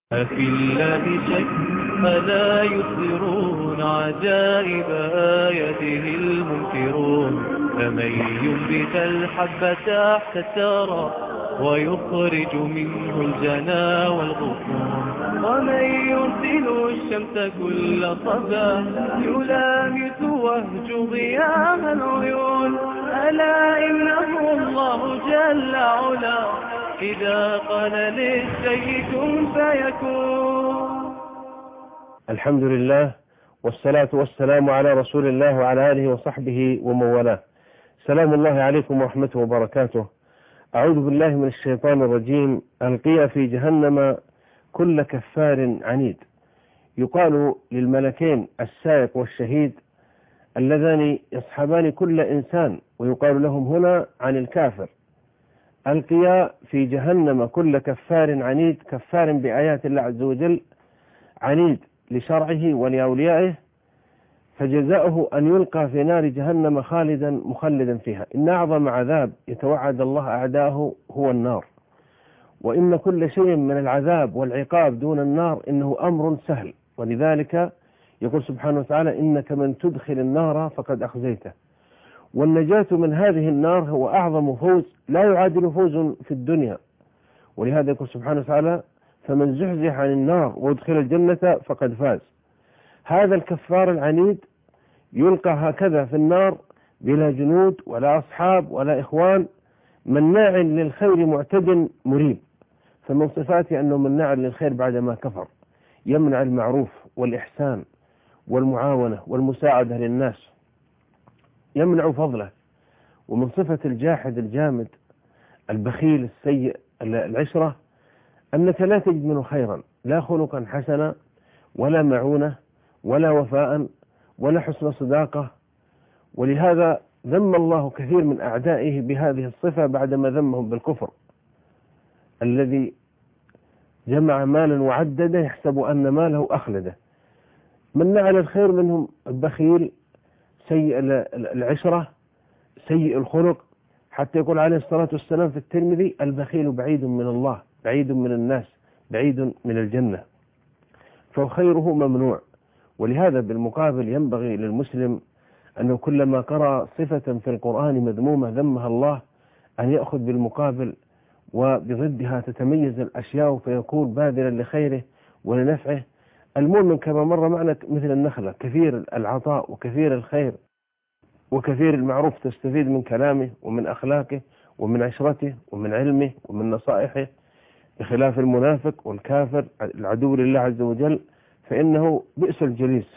أفي الله شك ألا يظهرون عجائب آياته المنكرون فمن ينبت الحب تحت الثرى ويخرج منه الجنا والغصون ومن يرسل الشمس كل صباح يلامس وهج ضياء العيون ألا إنه الله جل علا إذا قال للشيء كن فيكون. الحمد لله والصلاة والسلام على رسول الله وعلى آله وصحبه ومن والاه. سلام الله عليكم ورحمته وبركاته. أعوذ بالله من الشيطان الرجيم. ألقي في جهنم كل كفار عنيد. يقال للملكين السائق والشهيد اللذان يصحبان كل إنسان، ويقال لهم هنا عن الكافر: ألقي في جهنم كل كفار عنيد، كفار بآيات الله عز وجل، عنيد لشرعه ولأوليائه، فجزاؤه أن يلقى في نار جهنم خالدا مخلدا فيها. إن أعظم عذاب يتوعد الله أعداءه هو النار، وإن كل شيء من العذاب والعقاب دون النار إنه أمر سهل، ولذلك يقول سبحانه وتعالى: إنك من تدخل النار فقد أخزيته. والنجاة من هذه النار هو أعظم فوز لا يعادل فوز في الدنيا، ولهذا يقول سبحانه وتعالى: فمن زحزح عن النار وادخل الجنة فقد فاز. هذا الكفار العنيد يلقى هكذا في النار بلا جنود ولا أصحاب ولا إخوان، مناع للخير معتد مريب. فمن صفاته أنه مناع للخير بعدما كفر، يمنع المعروف والإحسان والمعاونة والمساعدة للناس، يمنع فضله. ومن صفة الجاحد الجامد البخيل السيء العشرة أنك لا تجد منه خيرا، لا خلقا حسنا ولا معونة ولا وفاء ولا حسن صداقة. ولهذا ذم الله كثير من أعدائه بهذه الصفة بعدما ذمهم بالكفر: الذي جمع مالا وعدده يحسب أن ماله أخلده. من نعل الخير منهم البخيل سيء العشرة سيء الخلق، حتى يقول عليه الصلاة والسلام في الترمذي: البخيل بعيد من الله، بعيد من الناس، بعيد من الجنة، فخيره ممنوع. ولهذا بالمقابل ينبغي للمسلم أنه كلما قرأ صفة في القرآن مذمومة ذمها الله أن يأخذ بالمقابل وبضدها تتميز الأشياء، فيكون باذلا لخيره ولنفعه. المؤمن كما مر معنا مثل النخلة، كثير العطاء وكثير الخير وكثير المعروف، تستفيد من كلامه ومن أخلاقه ومن عشرته ومن علمه ومن نصائحه، بخلاف المنافق والكافر العدو لله عز وجل، فإنه بئس الجليس،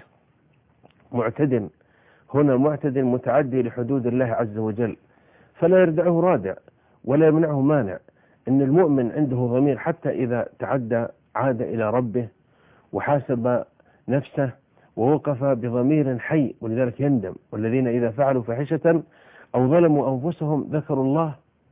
معتد، هنا معتد متعدي لحدود الله عز وجل، فلا يردعه رادع ولا يمنعه مانع. إن المؤمن عنده ضمير، حتى إذا تعدى عاد إلى ربه وحاسب نفسه ووقف بضمير حي، ولذلك يندم. والذين إذا فعلوا فاحشة أو ظلموا أنفسهم ذكروا الله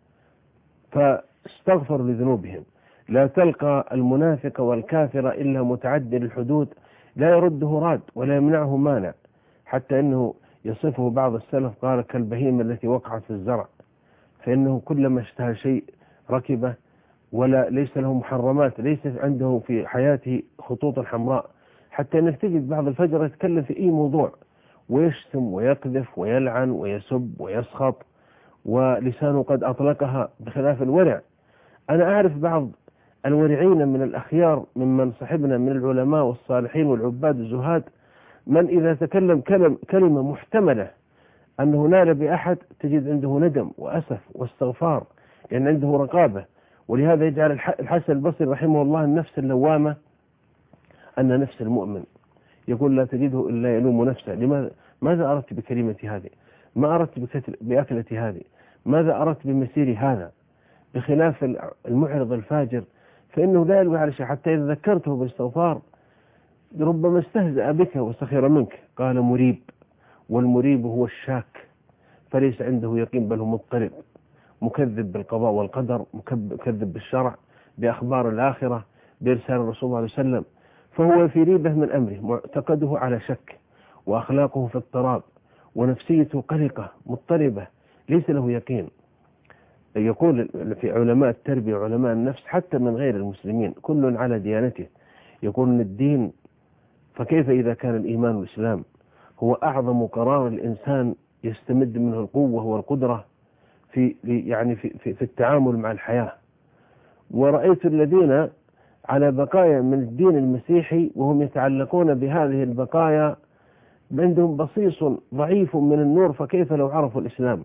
فاستغفروا لذنوبهم. لا تلقى المنافق والكافر إلا متعدي للحدود، لا يرده راد ولا يمنعه مانع، حتى أنه يصفه بعض السلف قال: كالبهيمة التي وقعت في الزرع، فإنه كلما اشتهى شيء ركبه، ولا ليس له محرمات، ليس عنده في حياته خطوط حمراء، حتى أنك تجد بعض الفجر يتكلم في أي موضوع ويشتم ويقذف ويلعن ويسب ويسخط، ولسانه قد أطلقها، بخلاف الورع. أنا أعرف بعض الورعين من الأخيار ممن صحبنا من العلماء والصالحين والعباد الزهاد، من إذا تكلم كلمة محتملة أنه نال بأحد تجد عنده ندم وأسف واستغفار، لأن عنده رقابة. ولهذا يجعل الحسن البصري رحمه الله النفس اللوامة أن نفس المؤمن، يقول: لا تجده إلا يلوم نفسه. لماذا؟ ماذا أردت بكلمتي هذه؟ ما أردت بأكلتي هذه؟ ماذا أردت بمسيري هذا؟ بخلاف المعرض الفاجر فإنه لا يلوي على شيء، حتى إذا ذكرته بالاستغفار ربما استهزأ بك وسخر منك. قال: مريب، والمريب هو الشاك، فليس عنده يقين بل هو مضطرب، مكذب بالقضاء والقدر، مكذب بالشرع، بأخبار الآخرة، بإرسال الرسول صلى الله عليه وسلم، فهو في ريبة من أمره، معتقده على شك، وأخلاقه في اضطراب، ونفسيته قلقة مضطربة، ليس له يقين. يقول في علماء التربية وعلماء النفس حتى من غير المسلمين: كل على ديانته، يقول أن الدين، فكيف إذا كان الإيمان والإسلام هو أعظم قرار الإنسان يستمد منه القوة والقدرة في التعامل مع الحياة. ورأيت الذين على بقايا من الدين المسيحي وهم يتعلقون بهذه البقايا عندهم بصيص ضعيف من النور، فكيف لو عرفوا الإسلام؟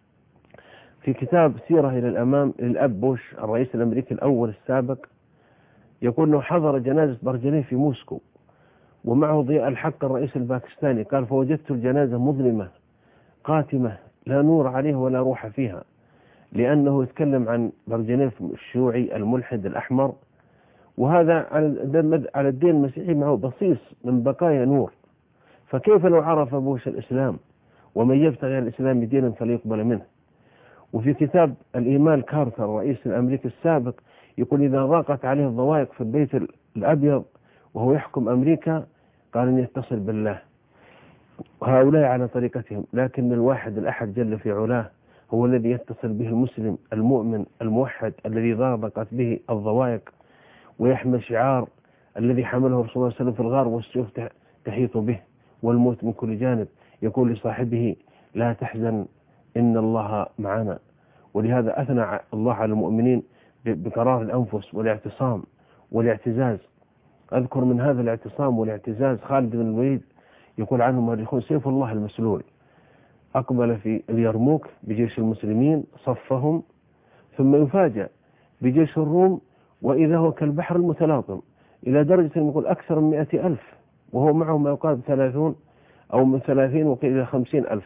في كتاب سيرة إلى الأمام للأب بوش الرئيس الأمريكي الأول السابق يقول أنه حضر جنازة برجنيه في موسكو ومعه ضياء الحق الرئيس الباكستاني، قال فوجدت الجنازة مظلمة قاتمة لا نور عليها ولا روح فيها، لأنه يتكلم عن برجنيف الشيوعي الملحد الأحمر، وهذا على الدين المسيحي معه بصيص من بقايا نور. فكيف لو عرف بوش الإسلام؟ ومن يبتغي الإسلام دينا فليقبل منه. وفي كتاب الإيمان كارتر الرئيس الأمريكي السابق يقول إذا ضاقت عليه الضوائق في البيت الأبيض وهو يحكم أمريكا قال أن يتصل بالله، وهؤلاء على طريقتهم، لكن الواحد الأحد جل في علاه هو الذي يتصل به المسلم المؤمن الموحد الذي ضاقت به الضوائق ويحمل شعار الذي حمله رسول الله صلى الله عليه وسلم في الغار والسيوف تحيط به والموت من كل جانب، يقول لصاحبه لا تحزن إن الله معنا. ولهذا أثنى الله على المؤمنين بقرار الأنفس والاعتصام والاعتزاز. أذكر من هذا الاعتصام والاعتزاز خالد بن الوليد يقول عنه مؤرخون سيف الله المسلول، أقبل في اليرموك بجيش المسلمين صفهم ثم يفاجأ بجيش الروم وإذا هو كالبحر المتلاطم، إلى درجة يقول أكثر من 100,000 وهو معه ما يقارب 30 أو من 30 وقيل إلى 50,000.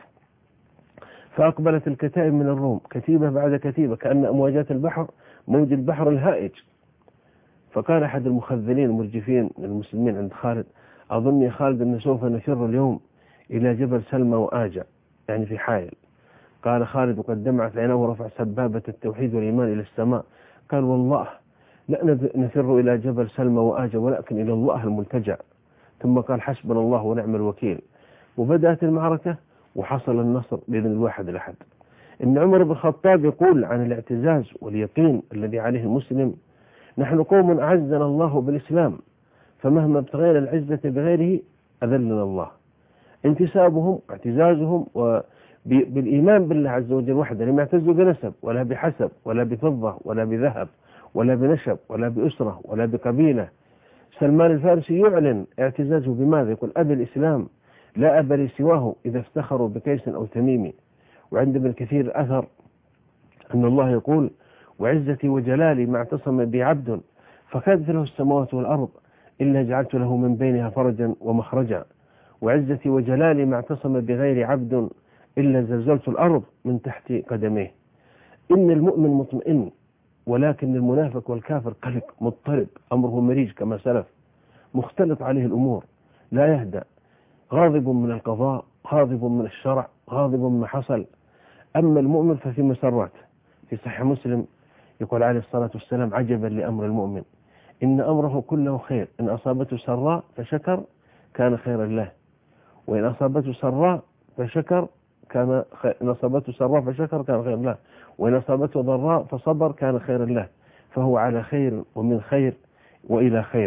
فأقبلت الكتائب من الروم كتيبة بعد كتيبة كأن أمواجات البحر موج البحر الهائج. فقال أحد المخذلين المرجفين المسلمين عند خالد أظن يا خالد أن سوف نفر اليوم إلى جبل سلمى وآجع، يعني في حائل. قال خالد وقد دمعت عينه ورفع سبابة التوحيد والإيمان إلى السماء، قال والله لا نفر إلى جبل سلمى وآجع ولكن إلى الله الملتجأ. ثم قال حسبنا الله ونعم الوكيل. وبدأت المعركة وحصل النصر بإذن الواحد الأحد. إن عمر بن الخطاب يقول عن الاعتزاز واليقين الذي عليه المسلم نحن قوم أعزنا الله بالإسلام فمهما ابتغينا العزة بغيره أذلنا الله. انتسابهم اعتزازهم بالإيمان بالله عز وجل وحده، لم يعتزوا بنسب ولا بحسب ولا بفضة ولا بذهب ولا بنشب ولا بأسرة ولا بقبيلة. سلمان الفارسي يعلن اعتزازه بماذا؟ يقول أبي الإسلام لا أبا لي سواه إذا افتخروا بكيس أو تميم. وعند ابن كثير أثر أن الله يقول وعزتي وجلالي ما اعتصم بي عبد فكادت له السماوات والأرض إلا جعلت له من بينها فرجا ومخرجا. وعزتي وجلالي ما اعتصم بغير عبد إلا زلزلت الأرض من تحت قدميه. إن المؤمن مطمئن ولكن المنافق والكافر قلق مضطرب أمره مريج كما سلف، مختلط عليه الأمور لا يهدأ، غاضب من القضاء غاضب من الشرع غاضب ما حصل. أما المؤمن ففي مسرات. في صحيح مسلم يقول عليه الصلاة والسلام عجبا لأمر المؤمن إن أمره كله خير إن أصابته سراء فشكر كان خيرا له وإن أصابته سراء فشكر كان إن أصابته سراء فشكر كان خيرا له وإن أصابته ضراء فصبر كان خيرا له، فهو على خير ومن خير وإلى خير.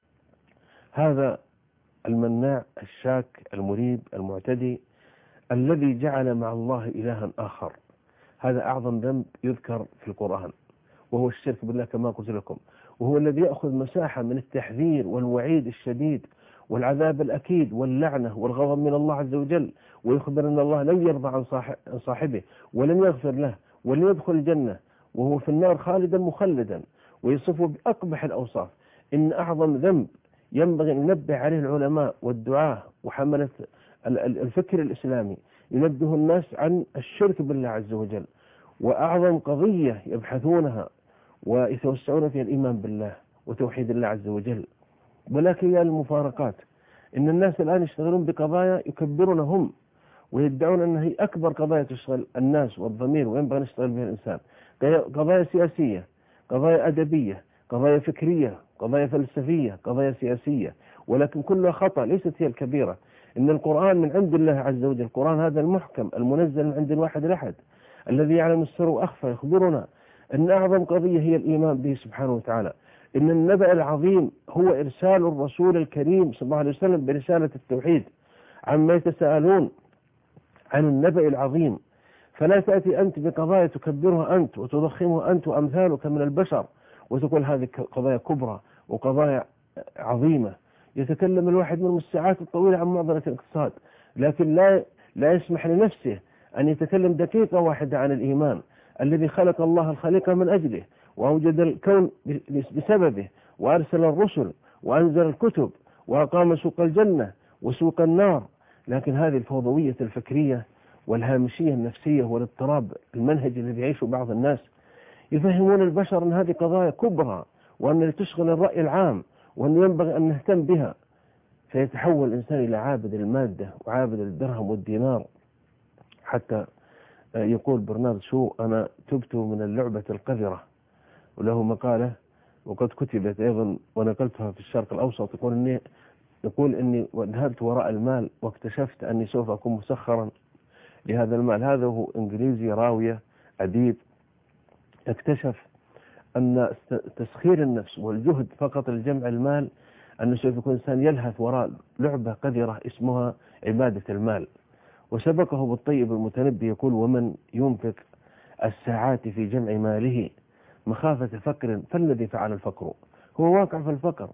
هذا المناع الشاك المريب المعتدي الذي جعل مع الله إلها آخر، هذا أعظم ذنب يذكر في القرآن وهو الشرك بالله كما قلت لكم، وهو الذي يأخذ مساحة من التحذير والوعيد الشديد والعذاب الأكيد واللعنة والغضب من الله عز وجل، ويخبر أن الله لن يرضى عن صاحبه ولن يغفر له ولن يدخل الجنة وهو في النار خالدا مخلدا، ويصفه بأقبح الأوصاف. إن أعظم ذنب ينبغي أن ننبه عليه العلماء والدعاة وحملة الفكر الإسلامي ينبه الناس عن الشرك بالله عز وجل، وأعظم قضية يبحثونها ويتوسعون فيها الإيمان بالله وتوحيد الله عز وجل. ولكن يا المفارقات إن الناس الآن يشتغلون بقضايا يكبرون هم ويدعون أنها هي أكبر قضايا تشغل الناس والضمير وينبغي أن يشتغل بها الإنسان، قضايا سياسية قضايا أدبية قضايا فكرية قضايا فلسفية قضايا سياسية، ولكن كلها خطأ ليست هي الكبيرة. إن القرآن من عند الله عز وجل، القرآن هذا المحكم المنزل من عند الواحد الأحد الذي يعلم السر وأخفى، يخبرنا أن أعظم قضية هي الإيمان به سبحانه وتعالى، إن النبأ العظيم هو إرسال الرسول الكريم صلى الله عليه وسلم برسالة التوحيد عما يتساءلون عن النبأ العظيم. فلا تأتي أنت بقضايا تكبرها أنت وتضخمها أنت وأمثالك من البشر وتقول هذه قضايا كبرى وقضايا عظيمة. يتكلم الواحد منهم الساعات الطويلة عن معضلة الاقتصاد، لكن لا يسمح لنفسه أن يتكلم دقيقة واحدة عن الإيمان الذي خلق الله الخليقة من أجله وأوجد الكون بسببه وأرسل الرسل وأنزل الكتب وأقام سوق الجنة وسوق النار. لكن هذه الفوضوية الفكرية والهامشية النفسية والاضطراب المنهجي الذي يعيشه بعض الناس يفهمون البشر أن هذه قضايا كبرى وأن تشغل الرأي العام وأن ينبغي أن نهتم بها، فيتحول الإنسان إلى عابد المادة وعابد الدرهم والدينار. حتى يقول برنارد شو أنا تبت من اللعبة القذرة، وله مقالة وقد كتبت أيضا ونقلتها في الشرق الأوسط، يقول إني ذهبت وراء المال واكتشفت أني سوف أكون مسخرا لهذا المال. هذا هو إنجليزي راوية أديب اكتشف أن تسخير النفس والجهد فقط لجمع المال أنه سوف يكون إنسان يلهث وراء لعبة قذرة اسمها عبادة المال. وسبقه بالطيب المتنبي يقول ومن ينفق الساعات في جمع ماله مخافة فقر فالذي فعل الفقر. هو واقع في الفقر،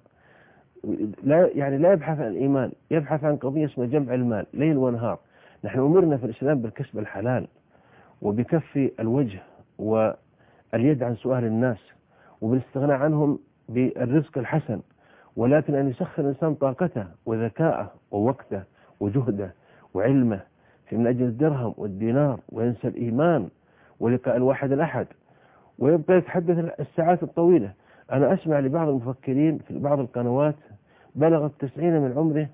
لا يبحث عن الإيمان، يبحث عن قضية اسمها جمع المال ليل ونهار. نحن أمرنا في الإسلام بالكسب الحلال وبكف الوجه واليد عن سؤال الناس وبالاستغناء عنهم بالرزق الحسن، ولكن أن يسخر الإنسان طاقته وذكاءه ووقته وجهده وعلمه من أجل الدرهم والدينار وينسى الإيمان ولقاء الواحد الأحد ويبقى يتحدث الساعات الطويلة. أنا أسمع لبعض المفكرين في بعض القنوات بلغت 90 من عمره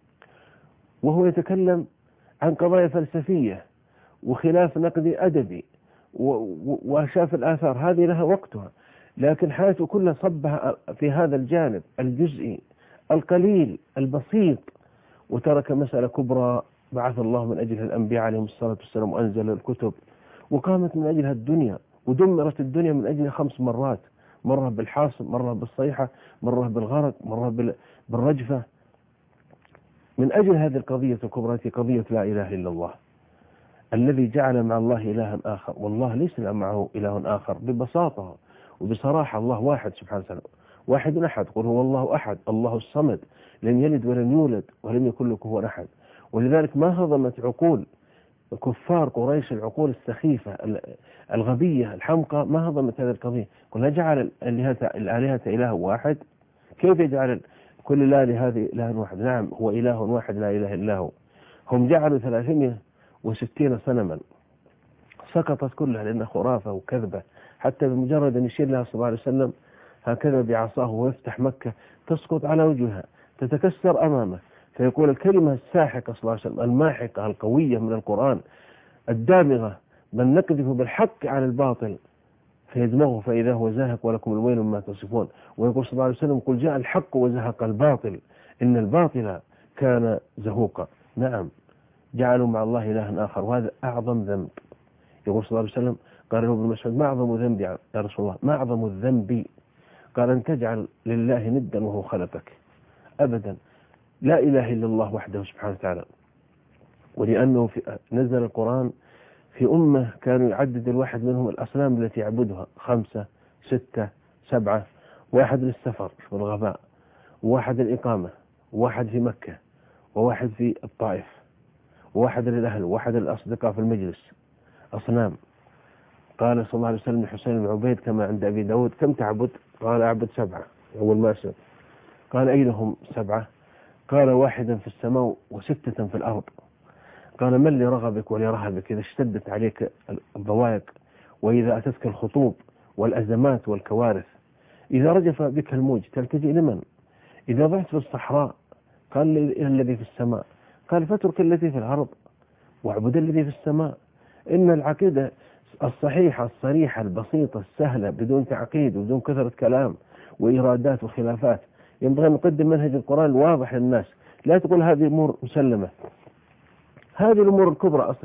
وهو يتكلم عن قضايا فلسفية وخلاف نقدي أدبي وشاف الآثار، هذه لها وقتها، لكن حياته كلها صبها في هذا الجانب الجزئي القليل البسيط، وترك مسألة كبرى بعث الله من أجلها الأنبياء عليهم الصلاة والسلام وأنزل الكتب وقامت من أجلها الدنيا ودمرت الدنيا من أجلها 5 مرات، مرة بالحاصب، مرة بالصيحة، مرة بالغرق، مرة بالرجفة، من أجل هذه القضية الكبرى قضية لا إله إلا الله الذي جعل مع الله إلها آخر، والله ليس معه إله آخر ببساطة وبصراحة. الله واحد سبحانه وتعالى، واحد أحد، قل هو الله أحد الله الصمد لم يلد ولم يولد ولم يكن له كفوا أحد. ولذلك ما هضمت عقول كفار قريش العقول السخيفة الغبية الحمقى، ما هضمت هذه القضية. قلنا جعل الآلهة إله واحد، كيف يجعل كل الآلهة هذه إله واحد؟ نعم هو إله واحد لا إله إلا هو. هم جعلوا 360 صنما سقطت كلها لأنها خرافة وكذبة، حتى بمجرد أن يشير لها صلى الله عليه وسلم هكذا بعصاه ويفتح مكة تسقط على وجهها تتكسر أمامه، فيقول الكلمة الساحقة صلى الله عليه وسلم الماحقة القوية من القرآن الدامغة بل نقذف بالحق على الباطل فيدمغه فإذا هو زاهق ولكم الويل مما تصفون. ويقول صلى الله عليه وسلم قل جاء الحق وزهق الباطل إن الباطل كان زهوقا. نعم جعلوا مع الله إلها آخر وهذا أعظم ذنب. يقول صلى الله عليه وسلم قال له ابن مسعود ما أعظم ذنب يا رسول الله؟ ما أعظم الذنب؟ قال أن تجعل لله ندا وهو خلقك. أبدا، لا إله إلا الله وحده سبحانه وتعالى. ولأنه نزل القرآن في أمة كانوا يعدد الواحد منهم الأصنام التي يعبدها 5 6 7، واحد للسفر والغباء، وواحد للإقامة، وواحد في مكة، وواحد في الطائف، وواحد للأهل، وواحد للأصدقاء في المجلس، أصنام. قال صلى الله عليه وسلم لحسين بن عبيد كما عند أبي داود كم تعبد؟ قال أعبد 7. أول ما سأل قال أين هم 7؟ قال 1 في السماء و6 في الأرض. قال من لرغبك ولرهبك إذا اشتدت عليك الضوائق وإذا أتتك الخطوب والأزمات والكوارث، إذا رجف بك الموج تلتجئ لمن؟ إذا ضعت في الصحراء قال إلى الذي في السماء. قال فاترك الذي في الأرض واعبد الذي في السماء. إن العقيدة الصحيحة الصريحة البسيطة السهلة بدون تعقيد وبدون كثرة كلام وإرادات وخلافات، ينبغي أن نقدم منهج القرآن الواضح للناس. لا تقول هذه أمور مسلمة، هذه الأمور الكبرى أصلا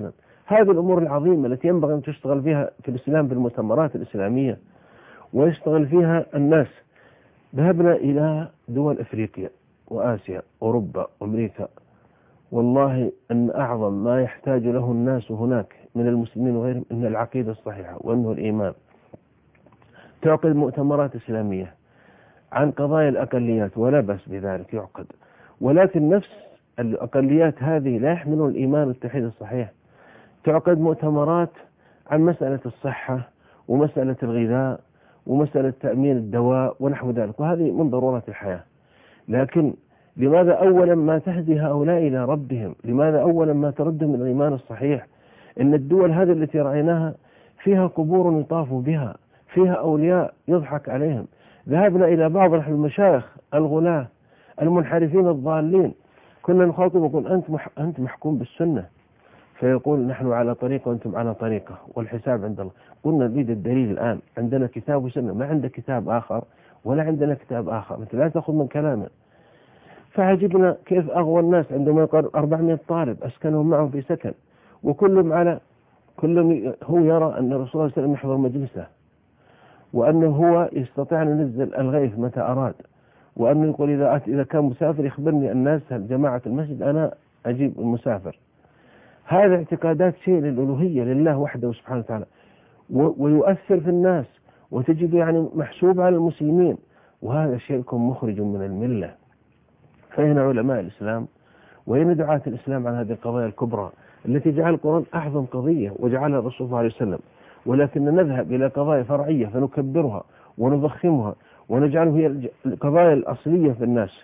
هذه الأمور العظيمة التي ينبغي أن تشتغل فيها في الإسلام بالمؤتمرات الإسلامية ويشتغل فيها الناس. ذهبنا إلى دول أفريقيا وآسيا وأوروبا وأمريكا، والله أن أعظم ما يحتاج له الناس هناك من المسلمين وغيرهم إن العقيدة الصحيحة وأنه الإيمان. تعقد مؤتمرات إسلامية عن قضايا الأقليات ولا بأس بذلك يعقد، ولكن نفس الأقليات هذه لا يحملون الإيمان والتوحيد الصحيح. تعقد مؤتمرات عن مسألة الصحة ومسألة الغذاء ومسألة تأمين الدواء ونحو ذلك، وهذه من ضرورات الحياة. لكن لماذا أولا ما تهدي هؤلاء إلى ربهم؟ لماذا أولا ما تردهم من الإيمان الصحيح؟ إن الدول هذه التي رأيناها فيها قبور يطاف بها، فيها أولياء يضحك عليهم. ذهبنا إلى بعض المشايخ الغلاة المنحرفين الضالين، كنا نخاطب ونقول أنت محكوم بالسنة، فيقول نحن على طريقة وأنتم على طريقة والحساب عند الله. قلنا نريد الدليل الآن، عندنا كتاب وسنة، ما عندك كتاب آخر ولا عندنا كتاب آخر، أنت لا تأخذ من كلامه. فعجبنا كيف أغوى الناس عندما يقال 400 طالب أسكنهم معهم في سكن، وكلهم هو يرى أن الرسول صلى الله عليه وسلم يحضر مجلسه، وأنه هو يستطيع أن ينزل الغيث متى أراد، وأنه يقول إذا كان مسافر يخبرني الناس جماعة المسجد أنا أجيب المسافر. هذا اعتقادات شيء للألوهية لله وحده سبحانه وتعالى، ويؤثر في الناس وتجد يعني محسوب على المسلمين، وهذا شرك مخرج من الملة. فهنا علماء الإسلام وين دعاة الإسلام عن هذه القضايا الكبرى التي جعل القرآن أعظم قضية وجعلها الرسول صلى الله عليه وسلم، ولكن نذهب إلى قضايا فرعية فنكبرها ونضخمها ونجعله هي القضايا الأصلية في الناس.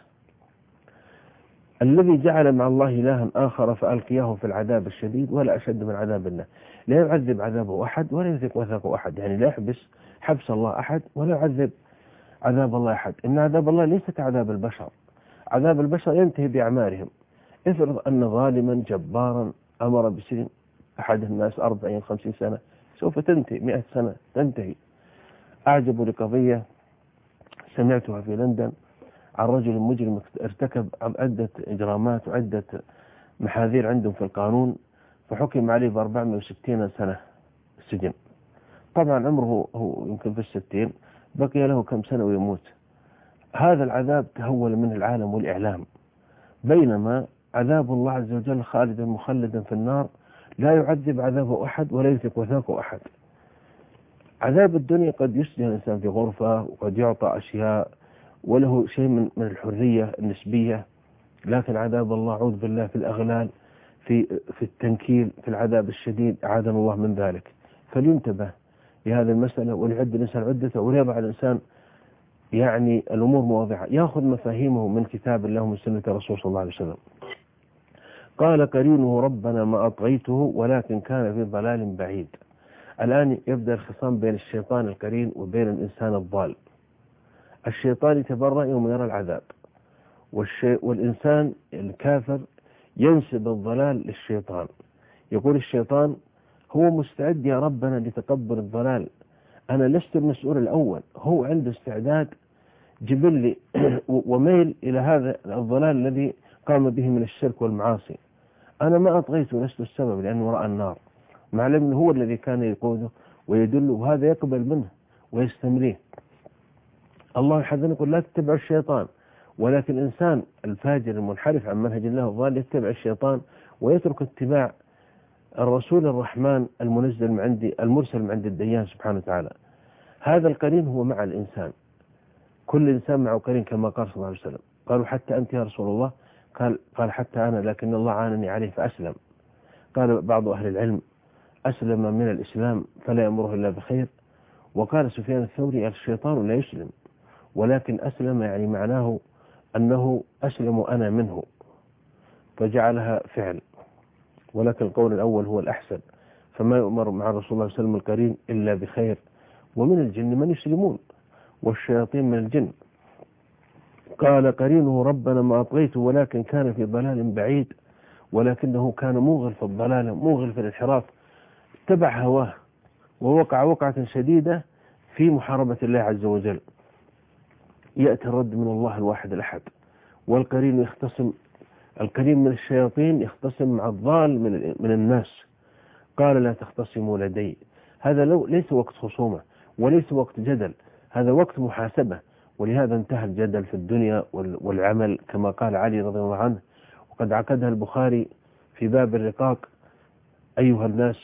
الذي جعل مع الله إلها آخر فألقياه في العذاب الشديد ولا أشد من عذاب الله، لا يعذب عذابه أحد ولا يثق وثاقه أحد، يعني لا يحبس حبس الله أحد ولا يعذب عذاب الله أحد. إن عذاب الله ليس كعذاب البشر، عذاب البشر ينتهي بأعمارهم. افرض أن ظالما جبارا أمر بسجن أحد الناس 40-50 سنة، سوف تنتهي 100 سنة تنتهي. أعجب لقضية سمعتها في لندن عن رجل مجرم ارتكب عدة إجرامات وعدة محاذير عندهم في القانون، فحكم عليه ب460 سنة سجن. طبعا عمره هو يمكن في 60، بقي له كم سنة ويموت. هذا العذاب تهول من العالم والإعلام، بينما عذاب الله عز وجل خالدا مخلدا في النار لا يعذب عذابه أحد ولا يثق وثاقه أحد. عذاب الدنيا قد يسجن الإنسان في غرفة وقد يعطى أشياء وله شيء من الحرية النسبية، لكن عذاب الله أعوذ بالله في الأغلال، في التنكيل، في العذاب الشديد، أعاذنا الله من ذلك. فلينتبه لهذه المسألة وليعد الإنسان عدته وليضع الإنسان يعني الأمور مواضعها، يأخذ مفاهيمه من كتاب الله ومن سنة الرسول صلى الله عليه وسلم. قال قرينه ربنا ما أطغيته ولكن كان في ضلال بعيد. الآن يبدأ الخصام بين الشيطان القرين وبين الإنسان الضال. الشيطان يتبرأ يوم يرى العذاب، والإنسان الكافر ينسب الضلال للشيطان، يقول الشيطان هو مستعد يا ربنا لتقبل الضلال، أنا لست المسؤول الأول، هو عنده استعداد جبلي وميل إلى هذا الضلال الذي قام به من الشرك والمعاصي. أنا ما أطغيته، لست السبب لأنه رأى النار، مع أنه هو الذي كان يقوده ويدله، وهذا يقبل منه ويستمريه. الله يحذرنا يقول لا تتبعوا الشيطان، ولكن الإنسان الفاجر المنحرف عن منهج الله الضال يتبع الشيطان ويترك اتباع الرسول الرحمن المنزل من عندي المرسل من عند الديان سبحانه وتعالى. هذا القرين هو مع الإنسان، كل إنسان معه قرين كما قال صلى الله عليه وسلم. قالوا حتى أنت يا رسول الله؟ قال حتى أنا، لكن الله عانني عليه فأسلم. قال بعض أهل العلم أسلم من الإسلام فلا يأمره إلا بخير. وقال سفيان الثوري الشيطان لا يسلم، ولكن أسلم يعني معناه أنه أسلم أنا منه، فجعلها فعل، ولكن القول الأول هو الأحسن. فما يؤمر مع الرسول صلى الله عليه وسلم القرين إلا بخير. ومن الجن من يسلمون والشياطين من الجن. قال قرينه ربنا ما أطغيته ولكن كان في ضلال بعيد، ولكنه كان موغل في الضلال، موغل في الانحراف، اتبع هواه ووقع وقعة شديدة في محاربة الله عز وجل. يأتي الرد من الله الواحد الأحد، والقرين يختصم، القرين من الشياطين يختصم مع الضال من الناس. قال لا تختصموا لدي. هذا ليس وقت خصومة وليس وقت جدل، هذا وقت محاسبة. ولهذا انتهى الجدل في الدنيا والعمل كما قال علي رضي الله عنه، وقد عقدها البخاري في باب الرقاق: أيها الناس،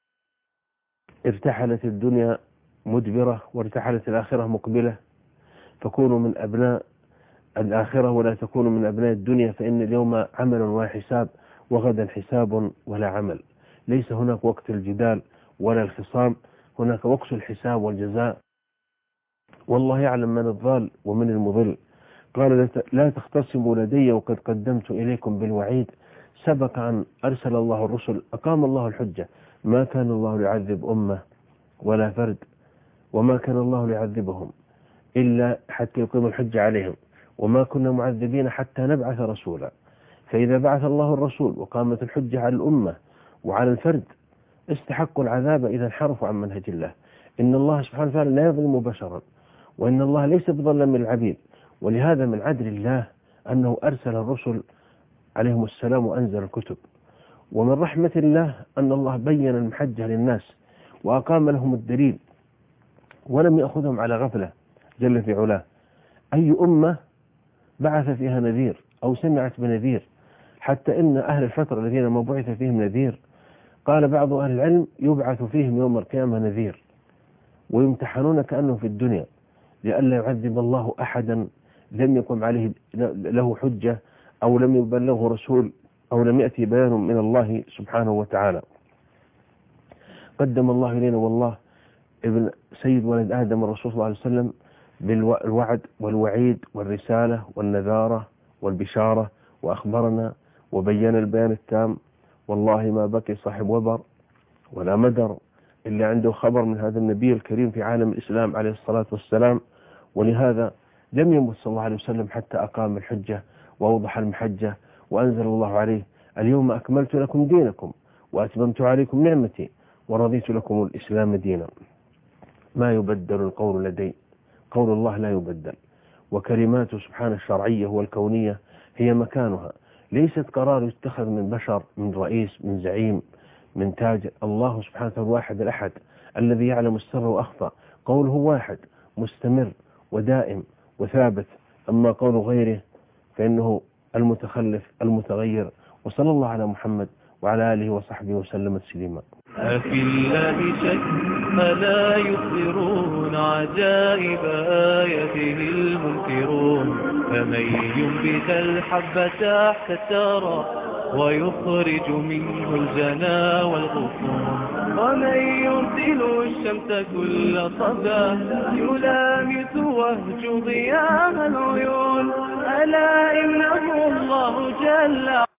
ارتحلت الدنيا مدبرة وارتحلت الآخرة مقبلة، فكونوا من أبناء الآخرة ولا تكونوا من أبناء الدنيا، فإن اليوم عمل وحساب وغدا حساب ولا عمل. ليس هناك وقت الجدال ولا الخصام، هناك وقت الحساب والجزاء، والله يعلم من الضال ومن المضل. قال لا تختصموا لدي وقد قدمت إليكم بالوعيد. سبق أن أرسل الله الرسل، أقام الله الحجة. ما كان الله ليعذب أمة ولا فرد، وما كان الله ليعذبهم إلا حتى يقيم الحجة عليهم، وما كنا معذبين حتى نبعث رسولا. فإذا بعث الله الرسول وقامت الحجة على الأمة وعلى الفرد استحقوا العذاب إذا انحرفوا عن منهج الله. إن الله سبحانه وتعالى لا يظلم بشرا، وإن الله ليس بظلم للعبيد. ولهذا من عدل الله أنه أرسل الرسل عليهم السلام وأنزل الكتب. ومن رحمة الله أن الله بين المحجة للناس وأقام لهم الدليل ولم يأخذهم على غفلة جل في علاه. أي أمة بعث فيها نذير أو سمعت بنذير؟ حتى إن أهل الفترة الذين ما بعث فيهم نذير، قال بعض أهل العلم يبعث فيهم يوم القيامة نذير، ويمتحنون كأنه في الدنيا، لئلا يعذب الله أحدا لم يقم عليه له حجة، أو لم يبلغه رسول، أو لم يأتي بيان من الله سبحانه وتعالى. قدم الله إلينا والله ابن سيد ولد آدم الرسول صلى الله عليه وسلم بالوعد والوعيد والرسالة والنذارة والبشارة، وأخبرنا وبين البيان التام. والله ما بقي صاحب وبر ولا مدر إلا عنده خبر من هذا النبي الكريم في عالم الإسلام عليه الصلاة والسلام. ولهذا لم يمت صلى الله عليه وسلم حتى أقام الحجة وأوضح المحجة، وأنزل الله عليه: اليوم أكملت لكم دينكم وأتممت عليكم نعمتي ورضيت لكم الإسلام دينا. ما يبدل القول لدي، قول الله لا يبدل، وكلماته سبحانه الشرعية والكونية هي مكانها، ليست قرار يتخذ من بشر، من رئيس، من زعيم، من تاجر. الله سبحانه الواحد الأحد الذي يعلم السر وأخفى، قوله واحد مستمر ودائم وثابت. أما قول غيره فإنه المتخلف المتغير. وصلى الله على محمد وعلى آله وصحبه وسلم تسليما. أفي الله شك ألا يخبرون عجائب آياته المنكرون، فمن ينبت الحب تحت الثرى ويخرج منه الجنا والغصون، ومن يرسل الشمس كل صبا يلامس وهج ضياء العيون، ألا إنه الله جل